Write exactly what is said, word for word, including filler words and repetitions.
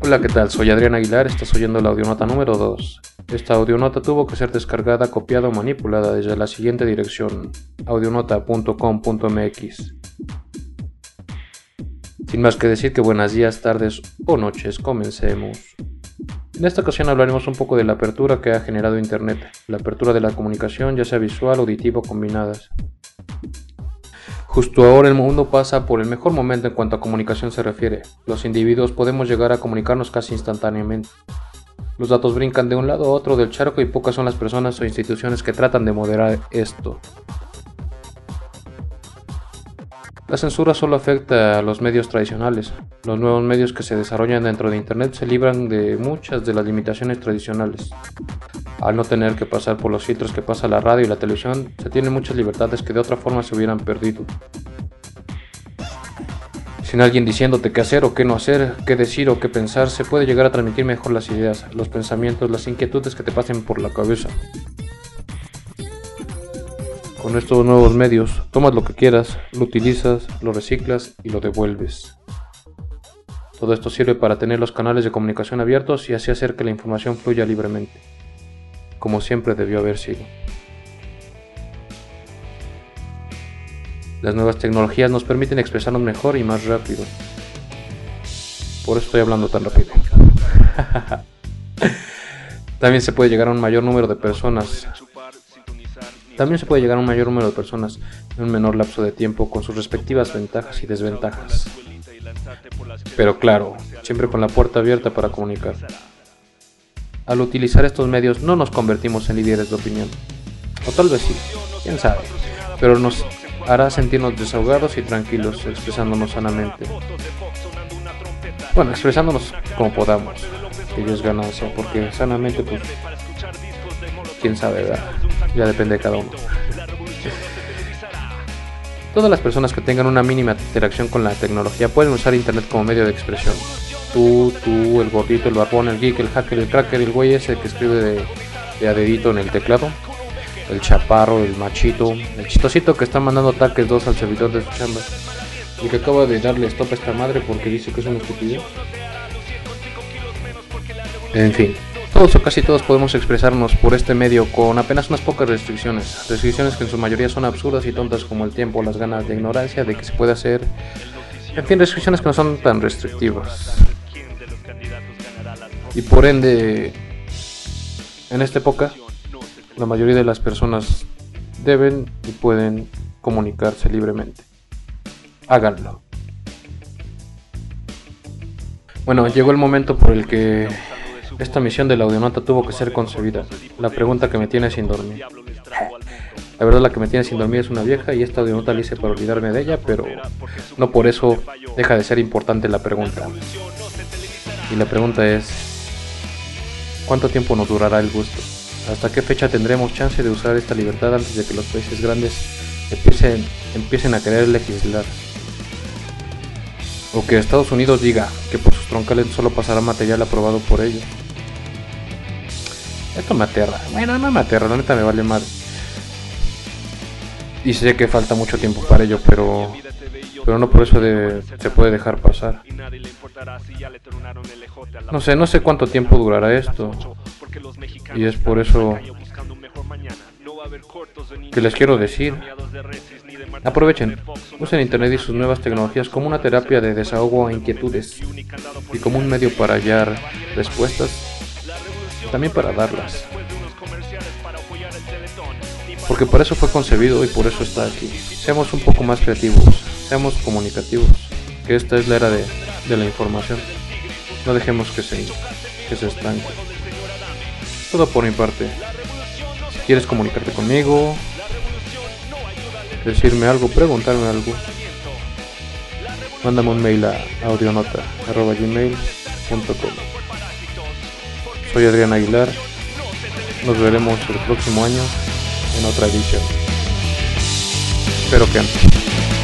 Hola, ¿qué tal? Soy Adrián Aguilar, estás oyendo la audionota número dos. Esta audionota tuvo que ser descargada, copiada o manipulada desde la siguiente dirección: audionota punto com punto m x. Sin más que decir, que buenos días, tardes o noches, comencemos. En esta ocasión hablaremos un poco de la apertura que ha generado Internet, la apertura de la comunicación, ya sea visual, auditiva o combinadas. Justo ahora el mundo pasa por el mejor momento en cuanto a comunicación se refiere. Los individuos podemos llegar a comunicarnos casi instantáneamente. Los datos brincan de un lado a otro del charco y pocas son las personas o instituciones que tratan de moderar esto. La censura solo afecta a los medios tradicionales. Los nuevos medios que se desarrollan dentro de Internet se libran de muchas de las limitaciones tradicionales. Al no tener que pasar por los filtros que pasa la radio y la televisión, se tienen muchas libertades que de otra forma se hubieran perdido. Sin alguien diciéndote qué hacer o qué no hacer, qué decir o qué pensar, se puede llegar a transmitir mejor las ideas, los pensamientos, las inquietudes que te pasen por la cabeza. Con estos nuevos medios, tomas lo que quieras, lo utilizas, lo reciclas y lo devuelves. Todo esto sirve para tener los canales de comunicación abiertos y así hacer que la información fluya libremente, como siempre debió haber sido. Las nuevas tecnologías nos permiten expresarnos mejor y más rápido. Por eso estoy hablando tan rápido. También se puede llegar a un mayor número de personas. También se puede llegar a un mayor número de personas en un menor lapso de tiempo con sus respectivas ventajas y desventajas. Pero claro, siempre con la puerta abierta para comunicar. Al utilizar estos medios no nos convertimos en líderes de opinión. O tal vez sí, quién sabe. Pero nos hará sentirnos desahogados y tranquilos, expresándonos sanamente. Bueno, expresándonos como podamos, que ya es ganancia, porque sanamente pues, quién sabe, ¿verdad? Ya depende de cada uno. Todas las personas que tengan una mínima interacción con la tecnología pueden usar Internet como medio de expresión. Tú, tú, el gordito, el barbón, el geek, el hacker, el cracker, el güey ese que escribe de, de a dedito en el teclado, el chaparro, el machito, el chistosito que está mandando ataques dos al servidor de su chamba, y que acaba de darle stop a esta madre porque dice que es una estupidez. En fin, todos o casi todos podemos expresarnos por este medio con apenas unas pocas restricciones, restricciones que en su mayoría son absurdas y tontas como el tiempo, las ganas de ignorancia de que se puede hacer, en fin, restricciones que no son tan restrictivas. Y por ende, en esta época, la mayoría de las personas deben y pueden comunicarse libremente. Háganlo. Bueno, llegó el momento por el que esta misión de la audionota tuvo que ser concebida. La pregunta que me tiene sin dormir. La verdad, la que me tiene sin dormir es una vieja y esta audionota la hice para olvidarme de ella, pero no por eso deja de ser importante la pregunta. Y la pregunta es: ¿cuánto tiempo nos durará el gusto? ¿Hasta qué fecha tendremos chance de usar esta libertad antes de que los países grandes empiecen, empiecen a querer legislar? O que Estados Unidos diga que por sus troncales solo pasará material aprobado por ellos. Esto me aterra. Bueno, no me aterra, la neta me vale madre. Y sé que falta mucho tiempo para ello, pero pero no por eso de, se puede dejar pasar. No sé, no sé cuánto tiempo durará esto. Y es por eso que les quiero decir: aprovechen, usen Internet y sus nuevas tecnologías como una terapia de desahogo e inquietudes, y como un medio para hallar respuestas, también para darlas. Porque para eso fue concebido y por eso está aquí. Seamos un poco más creativos, seamos comunicativos, que esta es la era de, de la información. No dejemos que se, que se estanque. Todo por mi parte. Si quieres comunicarte conmigo, decirme algo, preguntarme algo, mándame un mail a audionota arroba gmail punto com. Soy Adrián Aguilar. Nos veremos el próximo año en otra edición. Espero que antes.